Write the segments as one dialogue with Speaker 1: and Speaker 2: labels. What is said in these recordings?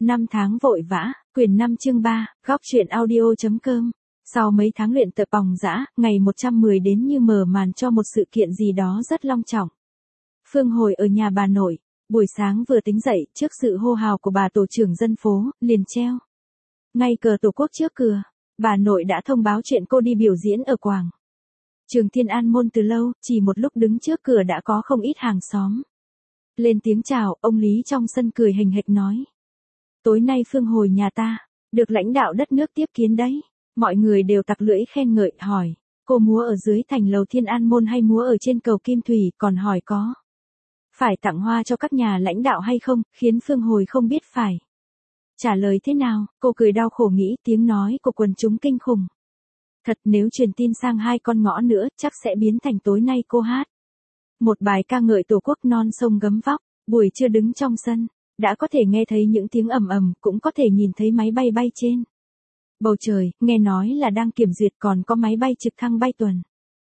Speaker 1: Năm tháng vội vã, quyển 5 chương 3, góc truyện audio.com. Sau mấy tháng luyện tập bòng dã, ngày 110 đến như mở màn cho một sự kiện gì đó rất long trọng. Phương Hồi ở nhà bà nội, buổi sáng vừa tính dậy, trước sự hô hào của bà tổ trưởng dân phố, liền treo ngay cờ tổ quốc trước cửa. Bà nội đã thông báo chuyện cô đi biểu diễn ở quảng trường Thiên An Môn từ lâu, chỉ một lúc đứng trước cửa đã có không ít hàng xóm lên tiếng chào. Ông Lý trong sân cười hình hệch nói: tối nay Phương Hồi nhà ta được lãnh đạo đất nước tiếp kiến đấy. Mọi người đều tặc lưỡi khen ngợi, hỏi: cô múa ở dưới thành lầu Thiên An Môn hay múa ở trên cầu Kim Thủy, còn hỏi có phải tặng hoa cho các nhà lãnh đạo hay không, khiến Phương Hồi không biết phải trả lời thế nào. Cô cười đau khổ nghĩ tiếng nói của quần chúng kinh khủng thật, nếu truyền tin sang hai con ngõ nữa chắc sẽ biến thành tối nay cô hát một bài ca ngợi tổ quốc non sông gấm vóc. Buổi trưa đứng trong sân, đã có thể nghe thấy những tiếng ầm ầm, cũng có thể nhìn thấy máy bay bay trên bầu trời, nghe nói là đang kiểm duyệt, còn có máy bay trực thăng bay tuần.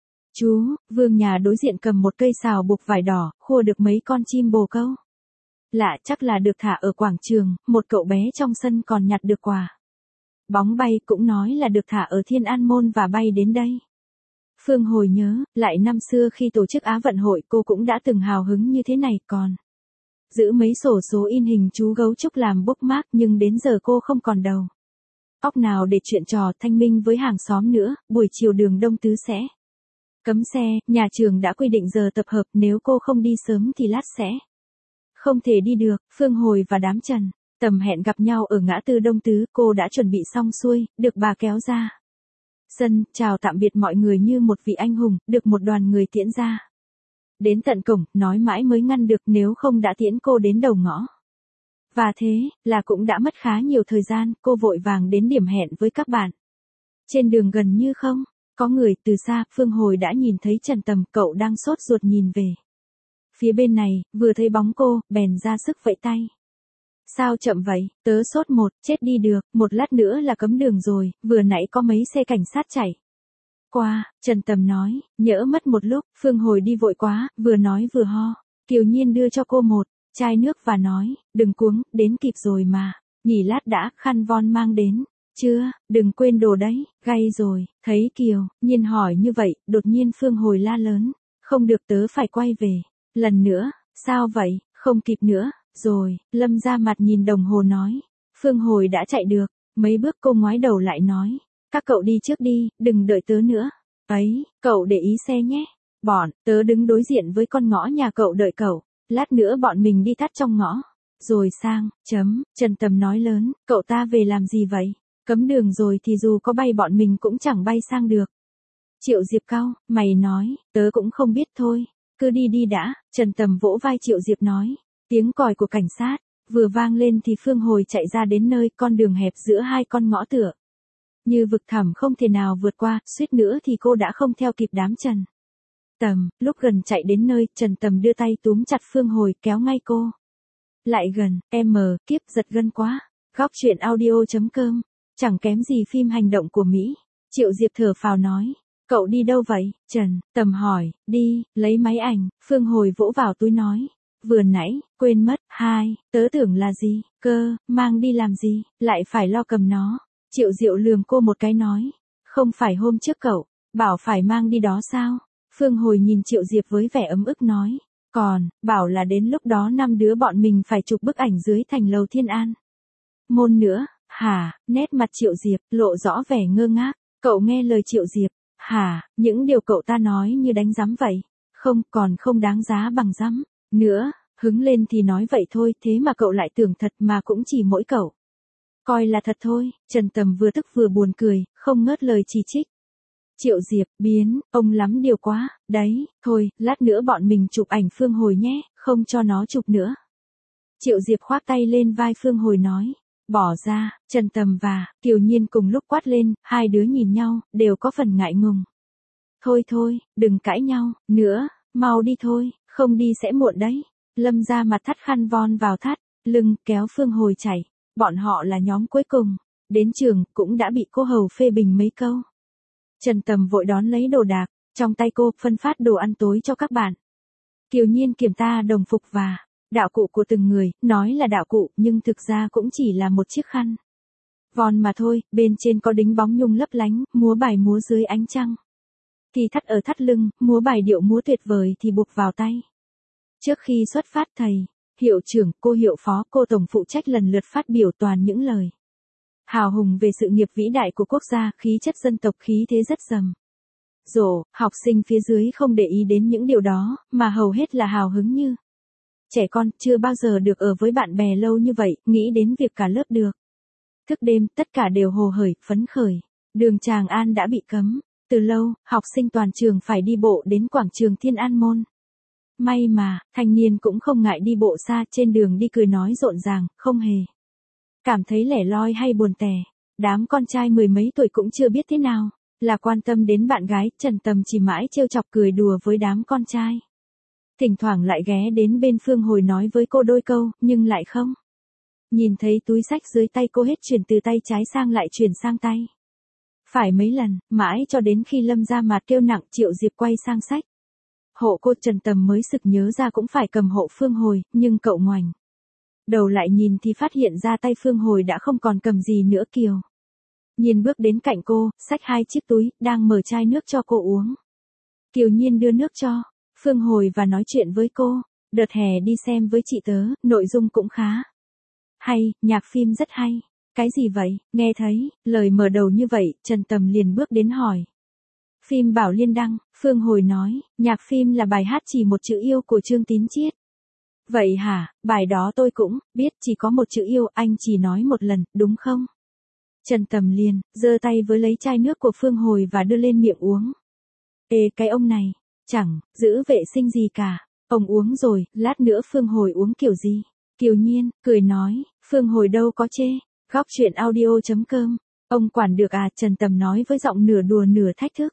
Speaker 1: Chú Vương nhà đối diện cầm một cây sào buộc vải đỏ, khua được mấy con chim bồ câu lạ, chắc là được thả ở quảng trường. Một cậu bé trong sân còn nhặt được quả bóng bay, cũng nói là được thả ở Thiên An Môn và bay đến đây. Phương Hồi nhớ lại năm xưa khi tổ chức Á vận hội, cô cũng đã từng hào hứng như thế này, còn giữ mấy sổ số in hình chú gấu trúc làm bookmark, nhưng đến giờ cô không còn đầu óc nào để chuyện trò thanh minh với hàng xóm nữa. Buổi chiều đường Đông Tứ sẽ cấm xe, nhà trường đã quy định giờ tập hợp, nếu cô không đi sớm thì lát sẽ không thể đi được. Phương Hồi và đám Trần Tầm hẹn gặp nhau ở ngã tư Đông Tứ, cô đã chuẩn bị xong xuôi, được bà kéo ra sân, chào tạm biệt mọi người như một vị anh hùng, được một đoàn người tiễn ra đến tận cổng, nói mãi mới ngăn được, nếu không đã tiễn cô đến đầu ngõ. Và thế là cũng đã mất khá nhiều thời gian, cô vội vàng đến điểm hẹn với các bạn. Trên đường gần như không có người, từ xa Phương Hồi đã nhìn thấy Trần Tầm, cậu đang sốt ruột nhìn về phía bên này, vừa thấy bóng cô, bèn ra sức vẫy tay. Sao chậm vậy, tớ sốt chết đi được, một lát nữa là cấm đường rồi, vừa nãy có mấy xe cảnh sát chạy qua. Trần Tầm nói, nhỡ mất một lúc. Phương Hồi đi vội quá, vừa nói vừa ho. Kiều Nhiên đưa cho cô một chai nước và nói, đừng cuống, đến kịp rồi mà, nghỉ lát đã. Khăn von mang đến chưa, đừng quên đồ đấy, gay rồi. Thấy Kiều Nhiên hỏi như vậy, đột nhiên Phương Hồi la lớn, không được, tớ phải quay về lần nữa. Sao vậy, không kịp nữa rồi. Lâm ra mặt nhìn đồng hồ nói, Phương Hồi đã chạy được mấy bước. Cô ngoái đầu lại nói, các cậu đi trước đi, đừng đợi tớ nữa. Ấy, cậu để ý xe nhé. Bọn tớ đứng đối diện với con ngõ nhà cậu đợi cậu. Lát nữa bọn mình đi thắt trong ngõ rồi sang. Trần Tầm nói lớn, cậu ta về làm gì vậy? Cấm đường rồi thì dù có bay bọn mình cũng chẳng bay sang được. Triệu Diệp cau mày nói, tớ cũng không biết thôi, cứ đi đi đã. Trần Tầm vỗ vai Triệu Diệp nói. Tiếng còi của cảnh sát vừa vang lên thì Phương Hồi chạy ra đến nơi, con đường hẹp giữa hai con ngõ tựa như vực thẳm không thể nào vượt qua, suýt nữa thì cô đã không theo kịp đám Trần Tầm. Lúc gần chạy đến nơi, Trần Tầm đưa tay túm chặt Phương Hồi, kéo ngay cô lại gần. Kiếp giật gân quá. Góc truyện audio.com. Chẳng kém gì phim hành động của Mỹ. Triệu Diệp thở phào nói, cậu đi đâu vậy? Trần Tầm hỏi, đi lấy máy ảnh. Phương Hồi vỗ vào túi nói, vừa nãy quên mất. Tớ tưởng là gì cơ, mang đi làm gì, lại phải lo cầm nó. Triệu Diệu lườm cô một cái nói, không phải hôm trước cậu bảo phải mang đi đó sao? Phương Hồi nhìn Triệu Diệp với vẻ ấm ức nói, còn bảo là đến lúc đó 5 đứa bọn mình phải chụp bức ảnh dưới thành lầu Thiên An Môn nữa. Hả? Nét mặt Triệu Diệp lộ rõ vẻ ngơ ngác. Cậu nghe lời Triệu Diệp hả? Những điều cậu ta nói như đánh giám vậy. Không, còn không đáng giá bằng giám nữa. Hứng lên thì nói vậy thôi, thế mà cậu lại tưởng thật, mà cũng chỉ mỗi cậu coi là thật thôi. Trần Tầm vừa tức vừa buồn cười, không ngớt lời chỉ trích. Triệu Diệp, biến ông lắm điều quá đấy. Thôi, lát nữa bọn mình chụp ảnh Phương Hồi nhé, không cho nó chụp nữa. Triệu Diệp khoác tay lên vai Phương Hồi nói, bỏ ra. Trần Tầm và Kiều Nhiên cùng lúc quát lên, hai đứa nhìn nhau, đều có phần ngại ngùng. Thôi, đừng cãi nhau nữa, mau đi thôi, không đi sẽ muộn đấy. Lâm ra mặt thắt khăn von vào thắt lưng, kéo Phương Hồi chạy. Bọn họ là nhóm cuối cùng đến trường, cũng đã bị cô hầu phê bình mấy câu. Trần Tầm vội đón lấy đồ đạc trong tay cô, phân phát đồ ăn tối cho các bạn. Kiều Nhiên kiểm tra đồng phục và Đạo cụ của từng người, nói là đạo cụ, nhưng thực ra cũng chỉ là một chiếc khăn vòn mà thôi, bên trên có đính bóng nhung lấp lánh, múa bài múa dưới ánh trăng. Thì thắt ở thắt lưng, múa bài điệu múa tuyệt vời thì buộc vào tay. Trước khi xuất phát thầy, hiệu trưởng, cô hiệu phó, cô tổng phụ trách lần lượt phát biểu toàn những lời hào hùng về sự nghiệp vĩ đại của quốc gia, khí chất dân tộc, khí thế rất rầm rộ. Học sinh phía dưới không để ý đến những điều đó, mà hầu hết là hào hứng như trẻ con, chưa bao giờ được ở với bạn bè lâu như vậy, nghĩ đến việc cả lớp được thức đêm, tất cả đều hồ hởi, phấn khởi. Đường Tràng An đã bị cấm từ lâu, học sinh toàn trường phải đi bộ đến quảng trường Thiên An Môn. May mà, thanh niên cũng không ngại đi bộ xa, trên đường đi cười nói rộn ràng, không hề cảm thấy lẻ loi hay buồn tẻ. Đám con trai mười mấy tuổi cũng chưa biết thế nào là quan tâm đến bạn gái, Trần Tầm chỉ mãi trêu chọc cười đùa với đám con trai. Thỉnh thoảng lại ghé đến bên Phương Hồi nói với cô đôi câu, nhưng lại không nhìn thấy túi xách dưới tay cô hết chuyển từ tay trái sang lại chuyển sang tay phải mấy lần, mãi cho đến khi Lâm Gia Mạt kêu nặng Triệu Diệp quay sang xách hộ cô, Trần Tầm mới sực nhớ ra cũng phải cầm hộ Phương Hồi, nhưng cậu ngoảnh đầu lại nhìn thì phát hiện ra tay Phương Hồi đã không còn cầm gì nữa. Kiều Nhiên bước đến cạnh cô, xách 2 chiếc túi, đang mở chai nước cho cô uống. Kiều Nhiên đưa nước cho Phương Hồi và nói chuyện với cô. Đợt hè đi xem với chị tớ, nội dung cũng khá hay, nhạc phim rất hay. Cái gì vậy? Nghe thấy lời mở đầu như vậy, Trần Tầm liền bước đến hỏi. Phim Bảo Liên đăng, Phương Hồi nói, nhạc phim là bài hát Chỉ một chữ yêu của Trương Tín Chiết. Vậy hả, bài đó tôi cũng biết, chỉ có một chữ yêu, anh chỉ nói một lần, đúng không? Trần Tầm liền giơ tay với lấy chai nước của Phương Hồi và đưa lên miệng uống. Ê, cái ông này chẳng giữ vệ sinh gì cả. Ông uống rồi, lát nữa Phương Hồi uống kiểu gì? Kiều Nhiên cười nói, Phương Hồi đâu có chê. Góc chuyện audio.com. Ông quản được à? Trần Tầm nói với giọng nửa đùa nửa thách thức.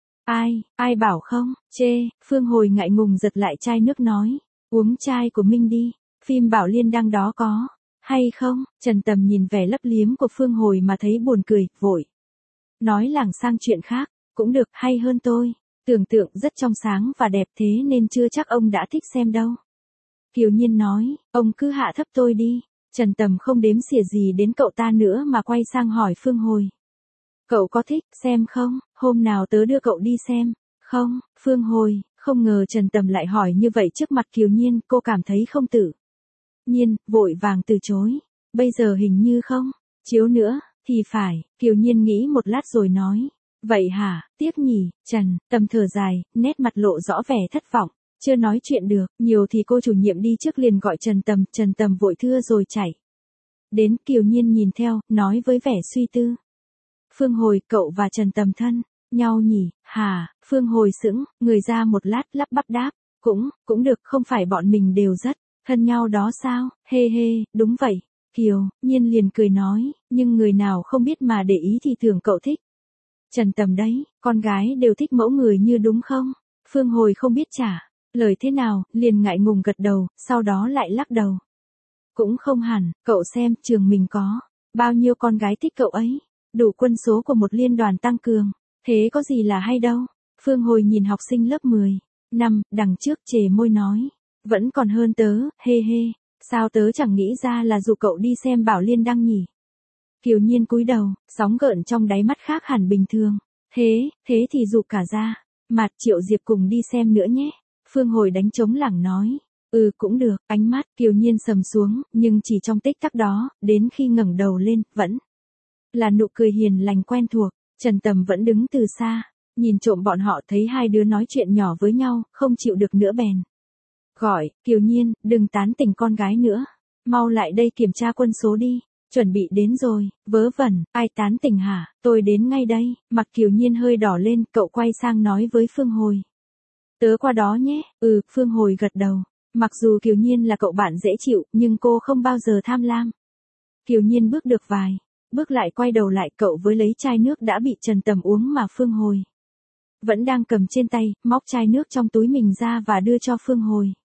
Speaker 1: Ai bảo không, chê. Phương Hồi ngại ngùng giật lại chai nước nói, uống chai của Minh đi, phim Bảo Liên đăng đó có hay không? Trần Tầm nhìn vẻ lấp liếm của Phương Hồi mà thấy buồn cười, vội nói lảng sang chuyện khác, cũng được, hay hơn tôi tưởng tượng, rất trong sáng và đẹp, thế nên chưa chắc ông đã thích xem đâu. Kiều Nhiên nói, ông cứ hạ thấp tôi đi. Trần Tầm không đếm xỉa gì đến cậu ta nữa mà quay sang hỏi Phương Hồi. Cậu có thích xem không? Hôm nào tớ đưa cậu đi xem. Không, Phương Hồi, không ngờ Trần Tầm lại hỏi như vậy trước mặt Kiều Nhiên, cô cảm thấy không tự nhiên, vội vàng từ chối. Bây giờ hình như không chiếu nữa, thì phải. Kiều Nhiên nghĩ một lát rồi nói. Vậy hả, tiếc nhỉ. Trần Tầm thở dài, nét mặt lộ rõ vẻ thất vọng. Chưa nói chuyện được, nhiều thì cô chủ nhiệm đi trước liền gọi Trần Tầm vội thưa rồi chạy đến. Kiều Nhiên nhìn theo, nói với vẻ suy tư. Phương Hồi, cậu và Trần Tầm thân nhau nhỉ? Hả? Phương Hồi sững người ra một lát, lắp bắp đáp. Cũng được, không phải bọn mình đều rất thân nhau đó sao? Hê hê, đúng vậy. Kiều Nhiên liền cười nói, nhưng người nào không biết mà để ý thì tưởng cậu thích Trần Tầm đấy, con gái đều thích mẫu người như đúng không? Phương Hồi không biết trả lời thế nào, liền ngại ngùng gật đầu, sau đó lại lắc đầu. Cũng không hẳn, cậu xem, trường mình có bao nhiêu con gái thích cậu ấy, đủ quân số của một liên đoàn tăng cường, thế có gì là hay đâu. Phương Hồi nhìn học sinh lớp 10 năm đằng trước, chề môi nói, vẫn còn hơn tớ, hê hê, sao tớ chẳng nghĩ ra là dụ cậu đi xem Bảo Liên đăng nhỉ. Kiều Nhiên cúi đầu, sóng gợn trong đáy mắt khác hẳn bình thường. Thế thì dụ cả ra Mạt, Triệu Diệp cùng đi xem nữa nhé. Phương Hồi đánh trống lảng nói. Cũng được. Ánh mắt Kiều Nhiên sầm xuống, nhưng chỉ trong tích tắc đó, đến khi ngẩng đầu lên, vẫn là nụ cười hiền lành quen thuộc. Trần Tầm vẫn đứng từ xa, nhìn trộm bọn họ, thấy hai đứa nói chuyện nhỏ với nhau, không chịu được nữa bèn gọi, Kiều Nhiên, đừng tán tỉnh con gái nữa. Mau lại đây kiểm tra quân số đi. Chuẩn bị đến rồi. Vớ vẩn, ai tán tỉnh hả? Tôi đến ngay đây. Mặt Kiều Nhiên hơi đỏ lên, cậu quay sang nói với Phương Hồi. Tớ qua đó nhé. Phương Hồi gật đầu. Mặc dù Kiều Nhiên là cậu bạn dễ chịu, nhưng cô không bao giờ tham lam. Kiều Nhiên bước được vài bước lại quay đầu lại, cậu với lấy chai nước đã bị Trần Tầm uống mà Phương Hồi vẫn đang cầm trên tay, móc chai nước trong túi mình ra và đưa cho Phương Hồi.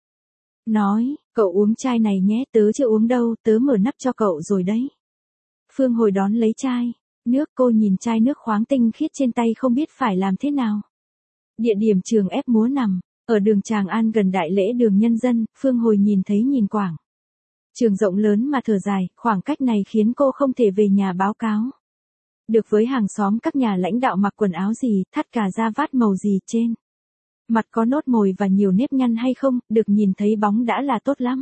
Speaker 1: Nói, cậu uống chai này nhé, tớ chưa uống đâu, tớ mở nắp cho cậu rồi đấy. Phương Hồi đón lấy chai nước, cô nhìn chai nước khoáng tinh khiết trên tay không biết phải làm thế nào. Địa điểm trường ép múa nằm Ở đường Tràng An gần đại lễ đường Nhân Dân, Phương Hồi nhìn thấy nhìn quảng trường rộng lớn mà thở dài, khoảng cách này khiến cô không thể về nhà báo cáo được với hàng xóm các nhà lãnh đạo mặc quần áo gì, thắt cà da vát màu gì trên mặt có nốt mồi và nhiều nếp nhăn hay không, được nhìn thấy bóng đã là tốt lắm.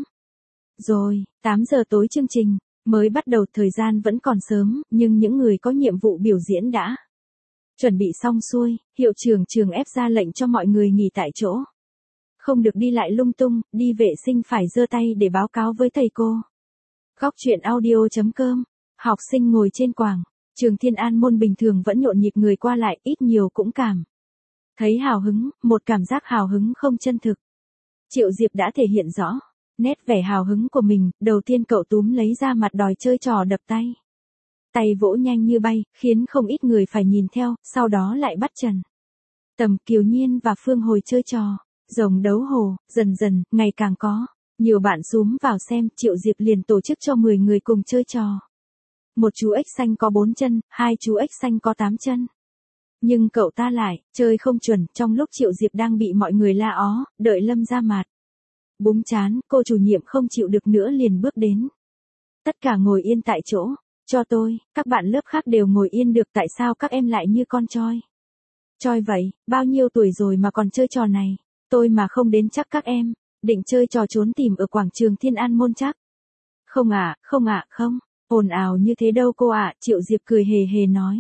Speaker 1: Rồi, 8 giờ tối chương trình mới bắt đầu, thời gian vẫn còn sớm, nhưng những người có nhiệm vụ biểu diễn đã chuẩn bị xong xuôi, hiệu trưởng trường ép ra lệnh cho mọi người nghỉ tại chỗ. Không được đi lại lung tung, đi vệ sinh phải giơ tay để báo cáo với thầy cô. Góc chuyện audio.com. Học sinh ngồi trên quảng trường Thiên An Môn bình thường vẫn nhộn nhịp người qua lại, ít nhiều cũng cảm thấy hào hứng, một cảm giác hào hứng không chân thực. Triệu Diệp đã thể hiện rõ nét vẻ hào hứng của mình, đầu tiên cậu túm lấy ra mặt đòi chơi trò đập tay. Tay vỗ nhanh như bay, khiến không ít người phải nhìn theo, sau đó lại bắt Trần Tầm, Kiều Nhiên và Phương Hồi chơi trò rồng đấu hồ, dần dần, ngày càng có nhiều bạn xúm vào xem, Triệu Diệp liền tổ chức cho 10 người cùng chơi trò. Một chú ếch xanh có 4 chân, 2 chú ếch xanh có 8 chân. Nhưng cậu ta lại chơi không chuẩn, trong lúc Triệu Diệp đang bị mọi người la ó, đợi Lâm ra mặt búng chán, cô chủ nhiệm không chịu được nữa liền bước đến. Tất cả ngồi yên tại chỗ, cho tôi, các bạn lớp khác đều ngồi yên được, tại sao các em lại như con choi? Choi vậy, bao nhiêu tuổi rồi mà còn chơi trò này? Tôi mà không đến chắc các em định chơi trò trốn tìm ở quảng trường Thiên An Môn chắc. Không không, ồn ào như thế đâu cô ạ, Triệu Diệp cười hề hề nói.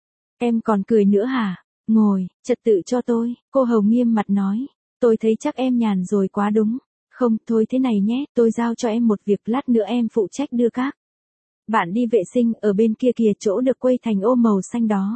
Speaker 1: Em còn cười nữa hả? Ngồi, trật tự cho tôi, cô Hầu nghiêm mặt nói. Tôi thấy chắc em nhàn rồi quá đúng. Không, thôi thế này nhé, tôi giao cho em một việc, lát nữa em phụ trách đưa các bạn đi vệ sinh, ở bên kia kìa, chỗ được quây thành ô màu xanh đó.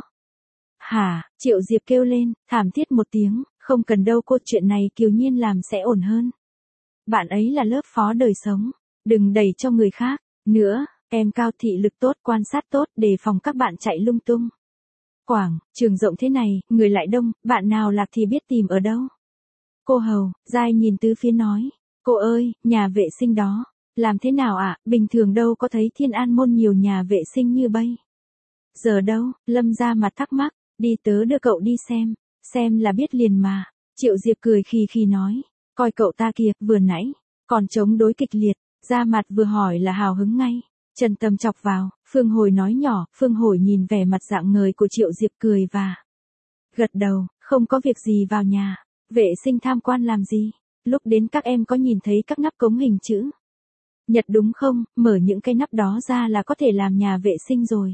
Speaker 1: Hả? Triệu Diệp kêu lên, thảm thiết một tiếng, không cần đâu cô, chuyện này Kiều Nhiên làm sẽ ổn hơn. Bạn ấy là lớp phó đời sống, đừng đẩy cho người khác. Nữa, em cao thị lực tốt, quan sát tốt, đề phòng các bạn chạy lung tung. Quảng trường rộng thế này, người lại đông, bạn nào lạc thì biết tìm ở đâu. Cô Hầu, dai nhìn tứ phía nói. Cô ơi, nhà vệ sinh đó, làm thế nào ạ? Bình thường đâu có thấy Thiên An Môn nhiều nhà vệ sinh như bây giờ đâu. Lâm ra mặt thắc mắc, đi tớ đưa cậu đi xem là biết liền mà. Triệu Diệp cười khi nói, coi cậu ta kìa, vừa nãy còn chống đối kịch liệt, ra mặt vừa hỏi là hào hứng ngay. Trần Tầm chọc vào, Phương Hồi nói nhỏ, Phương Hồi nhìn vẻ mặt rạng ngời của Triệu Diệp cười và gật đầu, không có việc gì vào nhà vệ sinh tham quan làm gì. Lúc đến các em có nhìn thấy các nắp cống hình chữ nhật đúng không, mở những cái nắp đó ra là có thể làm nhà vệ sinh rồi.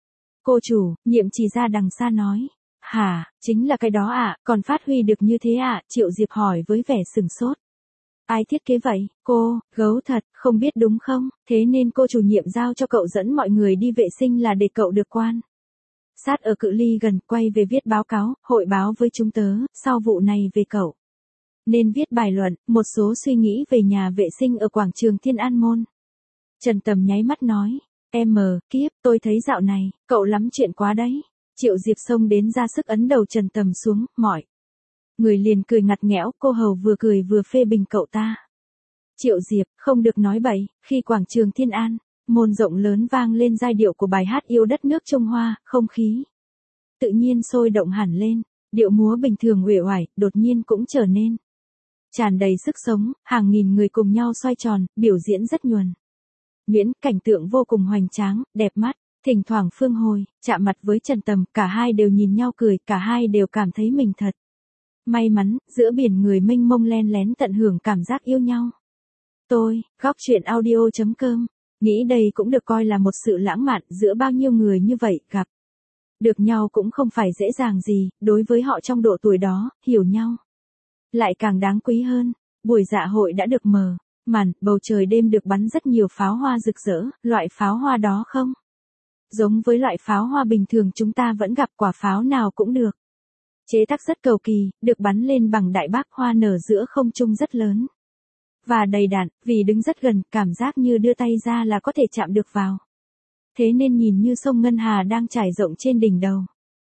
Speaker 1: Cô chủ nhiệm chỉ ra đằng xa nói. Hả, chính là cái đó ạ, còn phát huy được như thế ạ? Triệu Diệp hỏi với vẻ sừng sốt. Ai thiết kế vậy? Cô, gấu thật, không biết đúng không? Thế nên cô chủ nhiệm giao cho cậu dẫn mọi người đi vệ sinh là để cậu được quan sát ở cự ly gần, quay về viết báo cáo, hội báo với chúng tớ, sau vụ này về cậu nên viết bài luận, một số suy nghĩ về nhà vệ sinh ở quảng trường Thiên An Môn. Trần Tầm nháy mắt nói, kiếp, tôi thấy dạo này, cậu lắm chuyện quá đấy. Triệu Diệp xông đến ra sức ấn đầu Trần Tầm xuống, mọi người liền cười ngặt nghẽo, cô Hầu vừa cười vừa phê bình cậu ta. Triệu Diệp, không được nói bậy, khi quảng trường Thiên An Môn rộng lớn vang lên giai điệu của bài hát yêu đất nước Trung Hoa, không khí tự nhiên sôi động hẳn lên, điệu múa bình thường uể oải, đột nhiên cũng trở nên tràn đầy sức sống, hàng nghìn người cùng nhau xoay tròn, biểu diễn rất nhuần nhuyễn, cảnh tượng vô cùng hoành tráng, đẹp mắt. Thỉnh thoảng Phương Hồi chạm mặt với Trần Tầm, cả hai đều nhìn nhau cười, cả hai đều cảm thấy mình thật may mắn, giữa biển người mênh mông len lén tận hưởng cảm giác yêu nhau. Tôi, góc chuyện audio.com, nghĩ đây cũng được coi là một sự lãng mạn giữa bao nhiêu người như vậy, gặp được nhau cũng không phải dễ dàng gì, đối với họ trong độ tuổi đó, hiểu nhau lại càng đáng quý hơn. Buổi dạ hội đã được mở màn, bầu trời đêm được bắn rất nhiều pháo hoa rực rỡ, loại pháo hoa đó không giống với loại pháo hoa bình thường chúng ta vẫn gặp, quả pháo nào cũng được chế tác rất cầu kỳ, được bắn lên bằng đại bác, hoa nở giữa không trung rất lớn và đầy đặn, vì đứng rất gần, cảm giác như đưa tay ra là có thể chạm được vào. Thế nên nhìn như sông Ngân Hà đang trải rộng trên đỉnh đầu.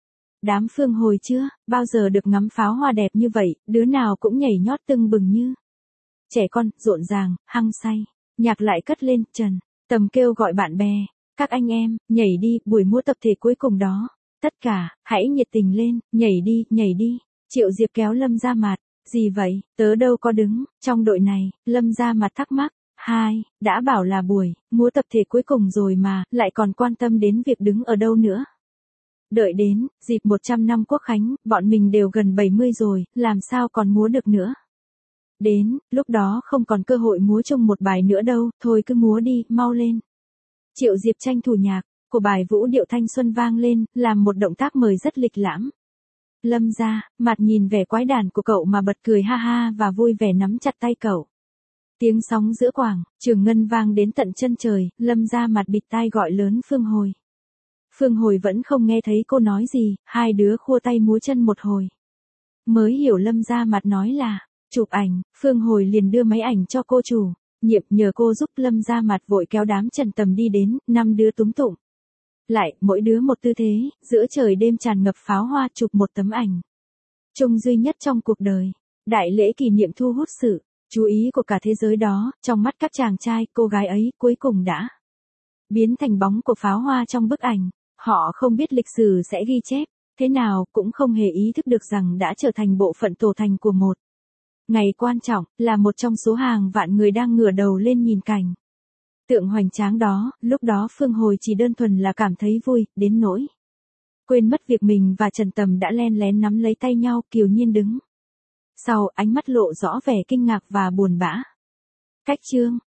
Speaker 1: Đám Phương Hồi chưa bao giờ được ngắm pháo hoa đẹp như vậy, đứa nào cũng nhảy nhót tưng bừng như trẻ con, rộn ràng, hăng say. Nhạc lại cất lên, Trần Tầm kêu gọi bạn bè, các anh em, nhảy đi, buổi múa tập thể cuối cùng đó. Tất cả, hãy nhiệt tình lên, nhảy đi. Triệu Diệp kéo Lâm ra mặt, Gì vậy, tớ đâu có đứng, trong đội này, Lâm ra mặt thắc mắc. Hai, đã bảo là buổi, múa tập thể cuối cùng rồi mà, lại còn quan tâm đến việc đứng ở đâu nữa. Đợi đến, dịp 100 năm Quốc Khánh, bọn mình đều gần 70 rồi, làm sao còn múa được nữa. Đến, lúc đó không còn cơ hội múa chung một bài nữa đâu, thôi cứ múa đi, mau lên. Triệu Diệp tranh thủ nhạc, của bài vũ điệu thanh xuân vang lên, làm một động tác mời rất lịch lãm. Lâm ra, mặt nhìn vẻ quái đản của cậu mà bật cười ha ha và vui vẻ nắm chặt tay cậu. Tiếng sóng giữa quảng, trường ngân vang đến tận chân trời, Lâm ra mặt bịt tai gọi lớn Phương Hồi. Phương Hồi vẫn không nghe thấy cô nói gì, hai đứa khua tay múa chân một hồi. Mới hiểu Lâm ra mặt nói là, chụp ảnh, Phương Hồi liền đưa máy ảnh cho cô chủ. Nhiệm nhờ cô giúp Lâm ra mặt vội kéo đám Trần Tầm đi đến, 5 đứa túm tụm. Lại, mỗi đứa một tư thế, giữa trời đêm tràn ngập pháo hoa chụp một tấm ảnh. Chung duy nhất trong cuộc đời. Đại lễ kỷ niệm thu hút sự chú ý của cả thế giới đó, trong mắt các chàng trai, cô gái ấy cuối cùng đã biến thành bóng của pháo hoa trong bức ảnh. Họ không biết lịch sử sẽ ghi chép, thế nào cũng không hề ý thức được rằng đã trở thành bộ phận tổ thành của một ngày quan trọng, là một trong số hàng vạn người đang ngửa đầu lên nhìn cảnh tượng hoành tráng đó. Lúc đó Phương Hồi chỉ đơn thuần là cảm thấy vui, đến nỗi quên mất việc mình và Trần Tầm đã len lén nắm lấy tay nhau, kiều nhiên đứng sau, ánh mắt lộ rõ vẻ kinh ngạc và buồn bã. Cách chương